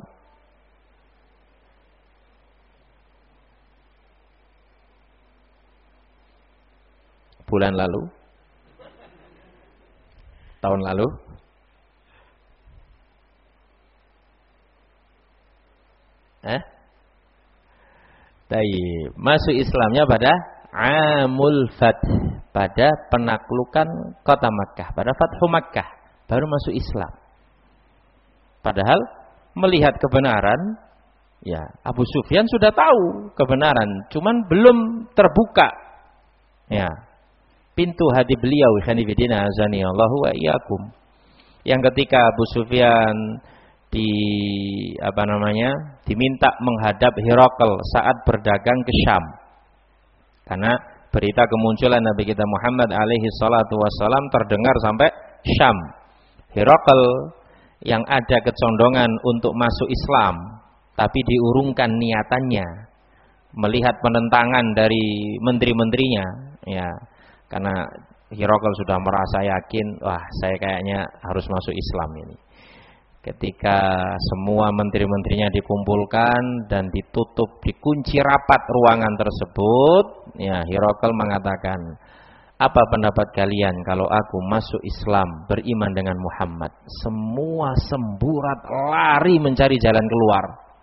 Bulan lalu? Tahun lalu? Eh? Tayyib. Masuk Islamnya pada Amul Fath, pada penaklukan kota Makkah, pada Fathu Makkah, baru masuk Islam. Padahal melihat kebenaran, ya, Abu Sufyan sudah tahu kebenaran, cuman belum terbuka, ya, pintu hati beliau. Khanifidina azani Allahu wa iyyakum. Yang ketika Abu Sufyan di apa namanya diminta menghadap Herakl saat berdagang ke Syam, karena berita kemunculan Nabi kita Muhammad alaihi salatu wassalam terdengar sampai Syam. Herakl yang ada kecondongan untuk masuk Islam, tapi diurungkan niatannya melihat penentangan dari menteri-menterinya, ya, karena Herakl sudah merasa yakin, wah, saya kayaknya harus masuk Islam ini. Ketika semua menteri-menterinya dikumpulkan dan ditutup, dikunci rapat ruangan tersebut, ya, Herakl mengatakan, apa pendapat kalian kalau aku masuk Islam, beriman dengan Muhammad? Semua semburat lari mencari jalan keluar.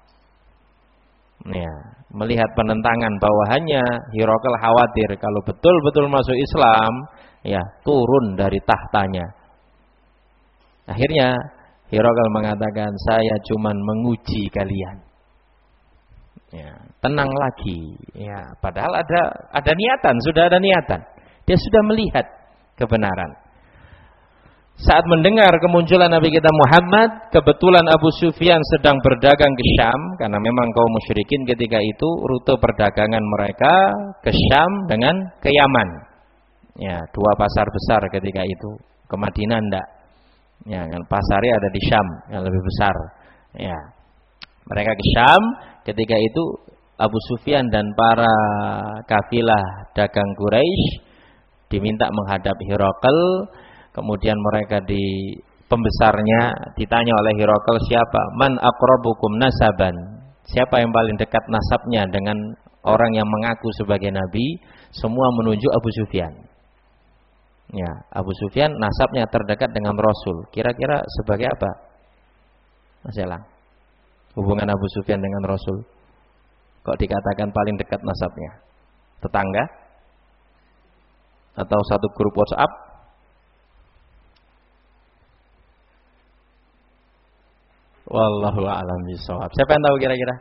Ya, melihat penentangan bawahannya, Herakl khawatir kalau betul-betul masuk Islam, ya, turun dari tahtanya. Akhirnya Herakl mengatakan, saya cuman menguji kalian. Ya, tenang lagi. Ya, padahal ada ada niatan, sudah ada niatan. Dia sudah melihat kebenaran. Saat mendengar kemunculan Nabi kita Muhammad, kebetulan Abu Sufyan sedang berdagang ke Syam, karena memang kaum musyrikin ketika itu rute perdagangan mereka ke Syam dengan ke Yaman. Ya, dua pasar besar ketika itu. Ke Madinah enggak. Ya, pasarnya ada di Syam yang lebih besar. Ya, mereka ke Syam. Ketika itu Abu Sufyan dan para kafilah dagang Quraisy diminta menghadap Herakl. Kemudian mereka di pembesarnya ditanya oleh Herakl, siapa? Man aqrabukum nasaban? Siapa yang paling dekat nasabnya dengan orang yang mengaku sebagai nabi? Semua menunjuk Abu Sufyan. Ya, Abu Sufyan nasabnya terdekat dengan Rasul. Kira-kira sebagai apa, Mas Elang? Hubungan Abu Sufyan dengan Rasul, kok dikatakan paling dekat nasabnya? Tetangga? Atau satu grup WhatsApp? Wallahu a'lam bishawab. Siapa yang tahu kira-kira?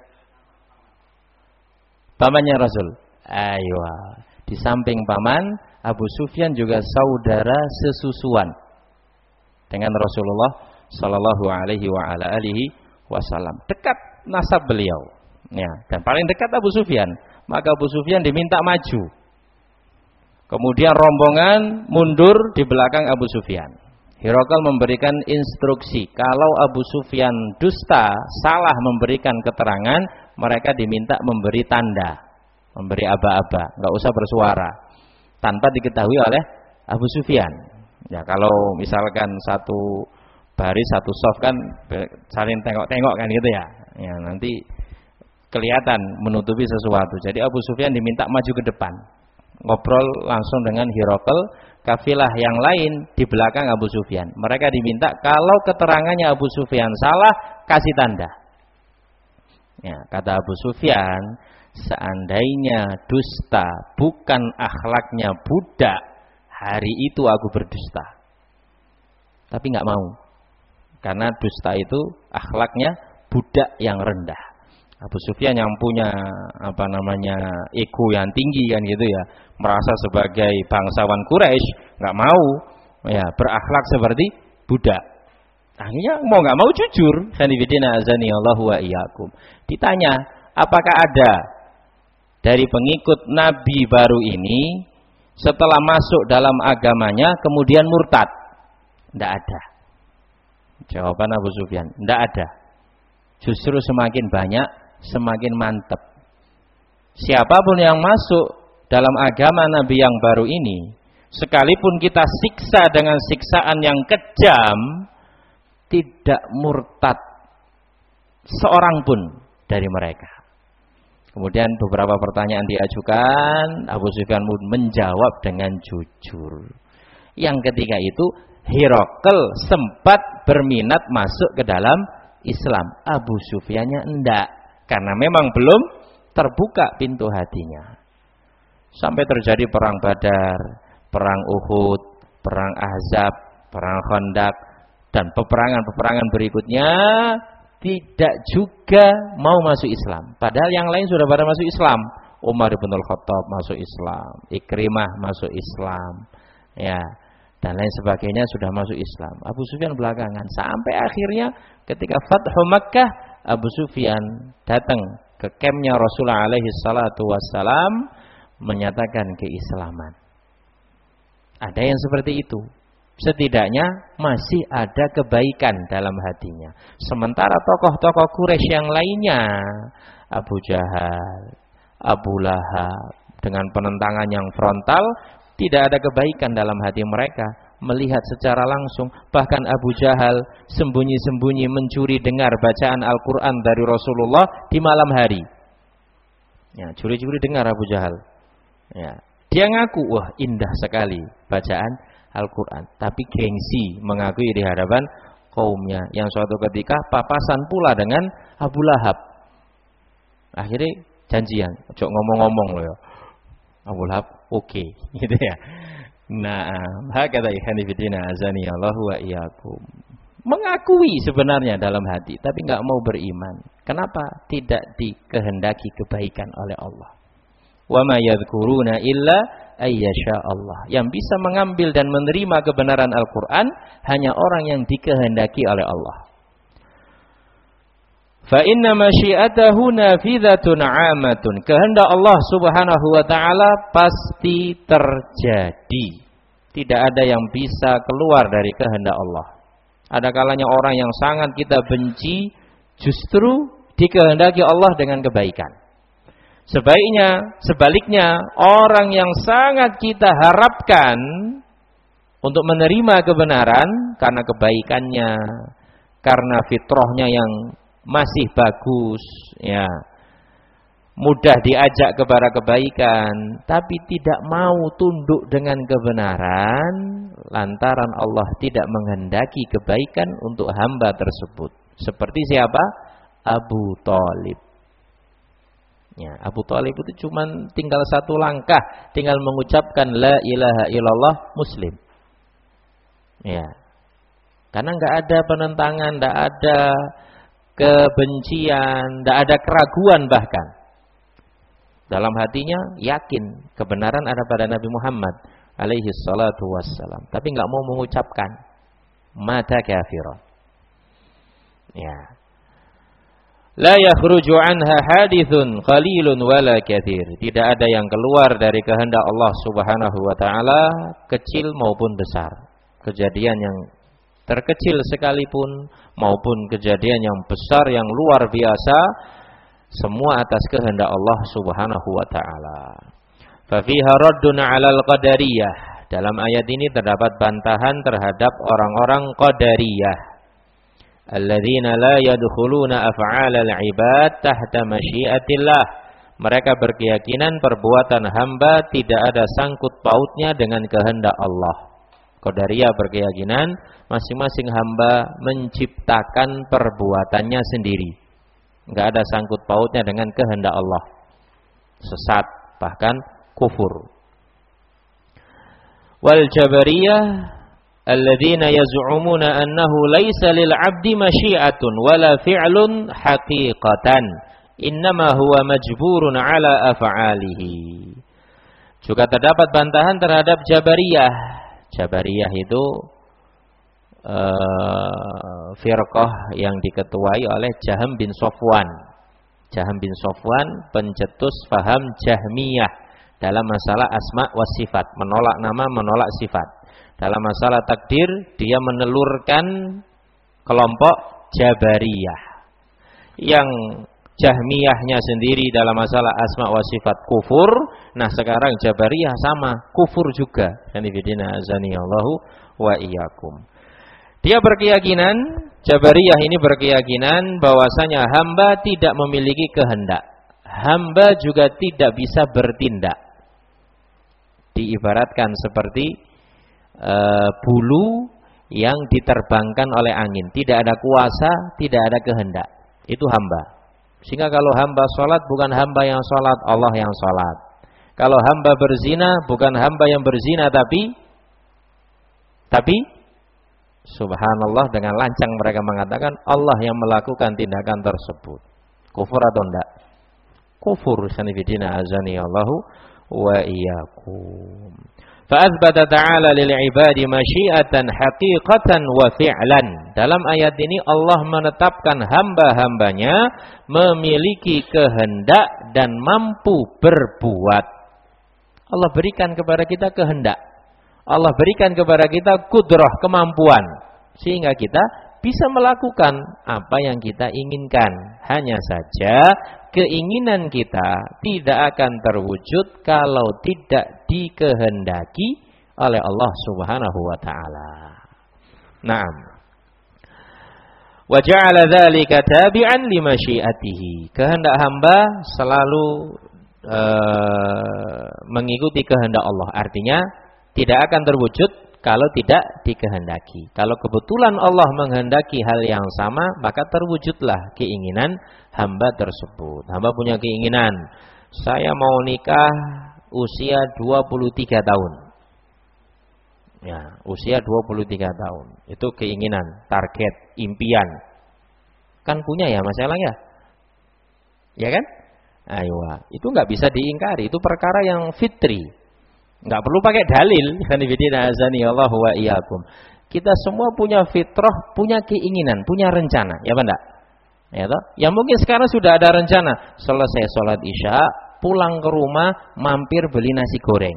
Pamannya Rasul. Aywa. Di samping paman, Abu Sufyan juga saudara sesusuan dengan Rasulullah sallallahu alaihi wa ala alihi wasallam. Dekat nasab beliau. Ya, dan paling dekat Abu Sufyan. Maka Abu Sufyan diminta maju. Kemudian rombongan mundur di belakang Abu Sufyan. Hiraqal memberikan instruksi, kalau Abu Sufyan dusta, salah memberikan keterangan, mereka diminta memberi tanda, memberi aba-aba, nggak usah bersuara, tanpa diketahui oleh Abu Sufyan. Ya, kalau misalkan satu baris satu soft kan saling tengok-tengok kan gitu ya. Ya, nanti kelihatan menutupi sesuatu. Jadi Abu Sufyan diminta maju ke depan, ngobrol langsung dengan Hiraqal. Kafilah yang lain di belakang Abu Sufyan. Mereka diminta kalau keterangannya Abu Sufyan salah, kasih tanda. Ya, kata Abu Sufyan, seandainya dusta bukan akhlaknya budak, hari itu aku berdusta. Tapi nggak mau, karena dusta itu akhlaknya budak yang rendah. Abu Sufyan yang punya apa namanya ego yang tinggi kan gitu ya, merasa sebagai bangsawan Quraisy, nggak mau ya berakhlak seperti budak. Akhirnya mau nggak mau jujur. Sanibidina azani Allahu wa iyyakum. Ditanya, apakah ada dari pengikut Nabi baru ini setelah masuk dalam agamanya kemudian murtad? Tidak ada. Jawaban Abu Sufyan, tidak ada. Justru semakin banyak, semakin mantap. Siapapun yang masuk dalam agama Nabi yang baru ini, sekalipun kita siksa dengan siksaan yang kejam, tidak murtad seorang pun dari mereka. Kemudian beberapa pertanyaan diajukan, Abu Sufyan menjawab dengan jujur. Yang ketiga itu Hiraqal sempat berminat masuk ke dalam Islam. Abu Sufyannya enggak, karena memang belum terbuka pintu hatinya. Sampai terjadi perang Badar, perang Uhud, perang Ahzab, perang Khandaq, dan peperangan-peperangan berikutnya tidak juga mau masuk Islam. Padahal yang lain sudah pada masuk Islam. Umar bin Al-Khattab masuk Islam, Ikrimah masuk Islam, ya, dan lain sebagainya sudah masuk Islam. Abu Sufyan belakangan, sampai akhirnya ketika Fathu Makkah, Abu Sufyan datang ke kampnya Rasulullah alaihi salatu wassalam menyatakan keislaman. Ada yang seperti itu. Setidaknya masih ada kebaikan dalam hatinya. Sementara tokoh-tokoh Quraisy yang lainnya, Abu Jahal, Abu Lahab, dengan penentangan yang frontal, tidak ada kebaikan dalam hati mereka. Melihat secara langsung, bahkan Abu Jahal sembunyi-sembunyi mencuri dengar bacaan Al-Quran dari Rasulullah di malam hari. Ya, curi-curi dengar Abu Jahal. Ya, dia ngaku, wah indah sekali bacaan Al-Quran, tapi gengsi mengakui di hadapan kaumnya, yang suatu ketika papasan pula dengan Abu Lahab. Akhirnya janjian, cok ngomong-ngomong loh ya, Abu Lahab oke, okay. Gitu ya. Nah, hakata ikhwani fillah azani Allahu wa iyyakum. Mengakui sebenarnya dalam hati, tapi nggak mau beriman. Kenapa? Tidak dikehendaki kebaikan oleh Allah. Wa ma yadhkuruna illa ayyasha Allah. Yang bisa mengambil dan menerima kebenaran Al-Quran hanya orang yang dikehendaki oleh Allah. Fa inna masyiatahu nafidhatun 'amatun. Kehendak Allah Subhanahu wa taala pasti terjadi. Tidak ada yang bisa keluar dari kehendak Allah. Ada kalanya orang yang sangat kita benci justru dikehendaki Allah dengan kebaikan. Sebaiknya, sebaliknya, orang yang sangat kita harapkan untuk menerima kebenaran karena kebaikannya, karena fitrahnya yang masih bagus, ya, mudah diajak kepada kebaikan, tapi tidak mau tunduk dengan kebenaran, lantaran Allah tidak menghendaki kebaikan untuk hamba tersebut. Seperti siapa? Abu Thalib. Ya, Abu Thalib itu cuma tinggal satu langkah, tinggal mengucapkan la ilaha illallah muslim. Ya, karena nggak ada penentangan, nggak ada kebencian, nggak ada keraguan, bahkan dalam hatinya yakin kebenaran ada pada Nabi Muhammad alaihi salatu wassalam, tapi nggak mau mengucapkan mata kafirah. Ya. La yakhruju anha hadithun qalilun wala katsir. Tidak ada yang keluar dari kehendak Allah Subhanahu wa taala, kecil maupun besar. Kejadian yang terkecil sekalipun maupun kejadian yang besar yang luar biasa, semua atas kehendak Allah Subhanahu wa taala. Fa fiha raddun 'alal qadariyah. Dalam ayat ini terdapat bantahan terhadap orang-orang qadariyah. Alladzina la yadkhuluna af'alal ibad tahta masyiatillah. Mereka berkeyakinan perbuatan hamba tidak ada sangkut pautnya dengan kehendak Allah. Qadariyah berkeyakinan masing-masing hamba menciptakan perbuatannya sendiri. Enggak ada sangkut pautnya dengan kehendak Allah. Sesat, bahkan kufur. Wal jabariyah alladzina yaz'umuna annahu laisa lil 'abdi masyiatun wala fi'lun haqiqatan innama huwa majburun 'ala af'alihi. Juga terdapat bantahan terhadap Jabariyah. Jabariyah itu uh, firqah yang diketuai oleh Jahm bin Safwan. Jahm bin Safwan pencetus faham Jahmiyah dalam masalah asma wa sifat, menolak nama, menolak sifat. Dalam masalah takdir, dia menelurkan kelompok Jabariyah. Yang Jahmiyahnya sendiri dalam masalah asma wa sifat kufur. Nah sekarang Jabariyah sama, kufur juga. Sanifidina azaniyallahu wa iyyakum. Dia berkeyakinan, Jabariyah ini berkeyakinan bahwasanya hamba tidak memiliki kehendak. Hamba juga tidak bisa bertindak. Diibaratkan seperti uh, bulu yang diterbangkan oleh angin. Tidak ada kuasa, tidak ada kehendak. Itu hamba. Sehingga kalau hamba sholat, bukan hamba yang sholat, Allah yang sholat. Kalau hamba berzina, bukan hamba yang berzina, tapi tapi subhanallah, dengan lancang mereka mengatakan Allah yang melakukan tindakan tersebut. Kufur atau enggak? Kufur. Sanifidina azani Allahu wa iyyakum. Fa azbata ta'ala lil ibadi masyiatan haqiqatan wa fi'lan. Dalam ayat ini Allah menetapkan hamba-hambanya memiliki kehendak dan mampu berbuat. Allah berikan kepada kita kehendak. Allah berikan kepada kita kudrah, kemampuan, sehingga kita bisa melakukan apa yang kita inginkan. Hanya saja keinginan kita tidak akan terwujud kalau tidak dikehendaki oleh Allah Subhanahu wa taala. Naam. Wa ja'ala dzalika tabi'an li masyiatihi. Kehendak hamba selalu uh, mengikuti kehendak Allah. Artinya tidak akan terwujud kalau tidak dikehendaki. Kalau kebetulan Allah menghendaki hal yang sama, maka terwujudlah keinginan hamba tersebut. Hamba punya keinginan, saya mau nikah usia dua puluh tiga tahun. Ya, usia dua puluh tiga tahun. Itu keinginan, target, impian. Kan punya ya masalahnya. Ya kan? Ayo, itu enggak bisa diingkari, itu perkara yang fitri. Enggak perlu pakai dalil. Sanifidina azani Allah wa iyyakum. Kita semua punya fitrah, punya keinginan, punya rencana, ya Pak enggak? Ya toh? Yang mungkin sekarang sudah ada rencana, selesai sholat Isya, pulang ke rumah, mampir beli nasi goreng.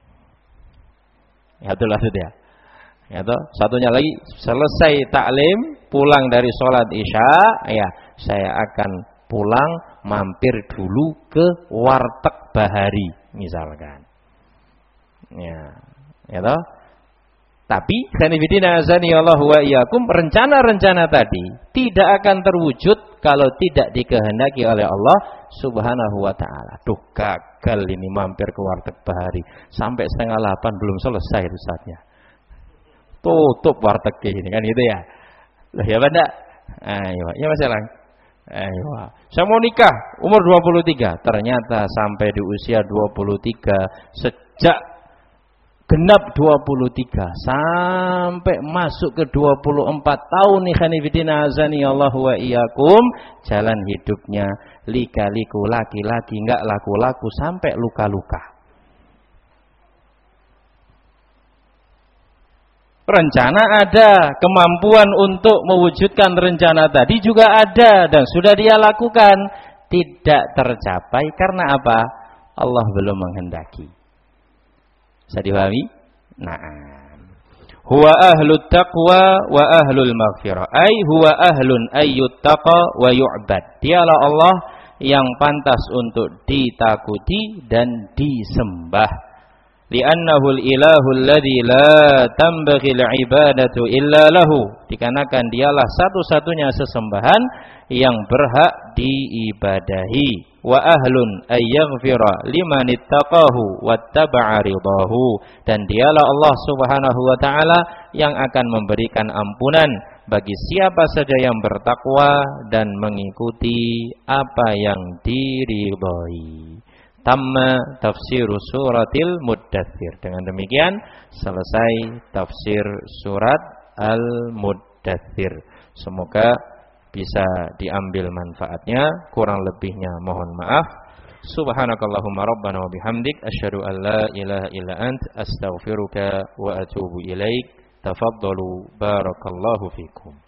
Ya itulah sudah. Ya toh? Satunya lagi, selesai taklim, pulang dari sholat Isya, ya, saya akan pulang mampir dulu ke warteg Bahari misalkan. Ya, ya toh. Tapi sanifidina azani Allah wa iyyakum, rencana-rencana tadi tidak akan terwujud kalau tidak dikehendaki oleh Allah Subhanahu wa taala. Duh, gagal ini mampir ke warteg Bahari. Sampai setengah delapan belum selesai rusaknya. Tutup warteg ini kan gitu ya. Lah ya Banda. Ayo, ya Mas Elang. Ayo. Saya mau nikah umur dua puluh tiga. Ternyata sampai di usia dua puluh tiga, sejak genap dua puluh tiga sampai masuk ke dua puluh empat tahun nih khanifidina azani Allah wa iyyakum, jalan hidupnya lika-liku, laki-laki, enggak laku-laku sampai luka-luka. Rencana ada, kemampuan untuk mewujudkan rencana tadi juga ada dan sudah dia lakukan, tidak tercapai karena apa? Allah belum menghendaki. Bisa dipahami? Na'am. Huwa ahlut taqwa wa ahlul maghfirah. Ai huwa ahlun ayyuttaqa wa yu'bad. Dialah Allah yang pantas untuk ditakuti dan disembah. Li'annahul ilahul ladzi la tambaghil ibadatu illa lahu. Dikarenakan dialah satu-satunya sesembahan yang berhak diibadahi. Wa ahlun ayyaghfira liman ittaqahu wattaba'a ridahu. Dan dialah Allah Subhanahu wa taala yang akan memberikan ampunan bagi siapa saja yang bertakwa dan mengikuti apa yang diridhai. Tamma tafsir suratil Muddatsir. Dengan demikian selesai tafsir surat Al-Muddatsir. Semoga bisa diambil manfaatnya, kurang lebihnya mohon maaf. Subhanakallahumma rabbana wa bihamdik asyhadu an la ilaha illa ant astaghfiruka wa atubu ilaik. Tafaddalu barakallahu fikum.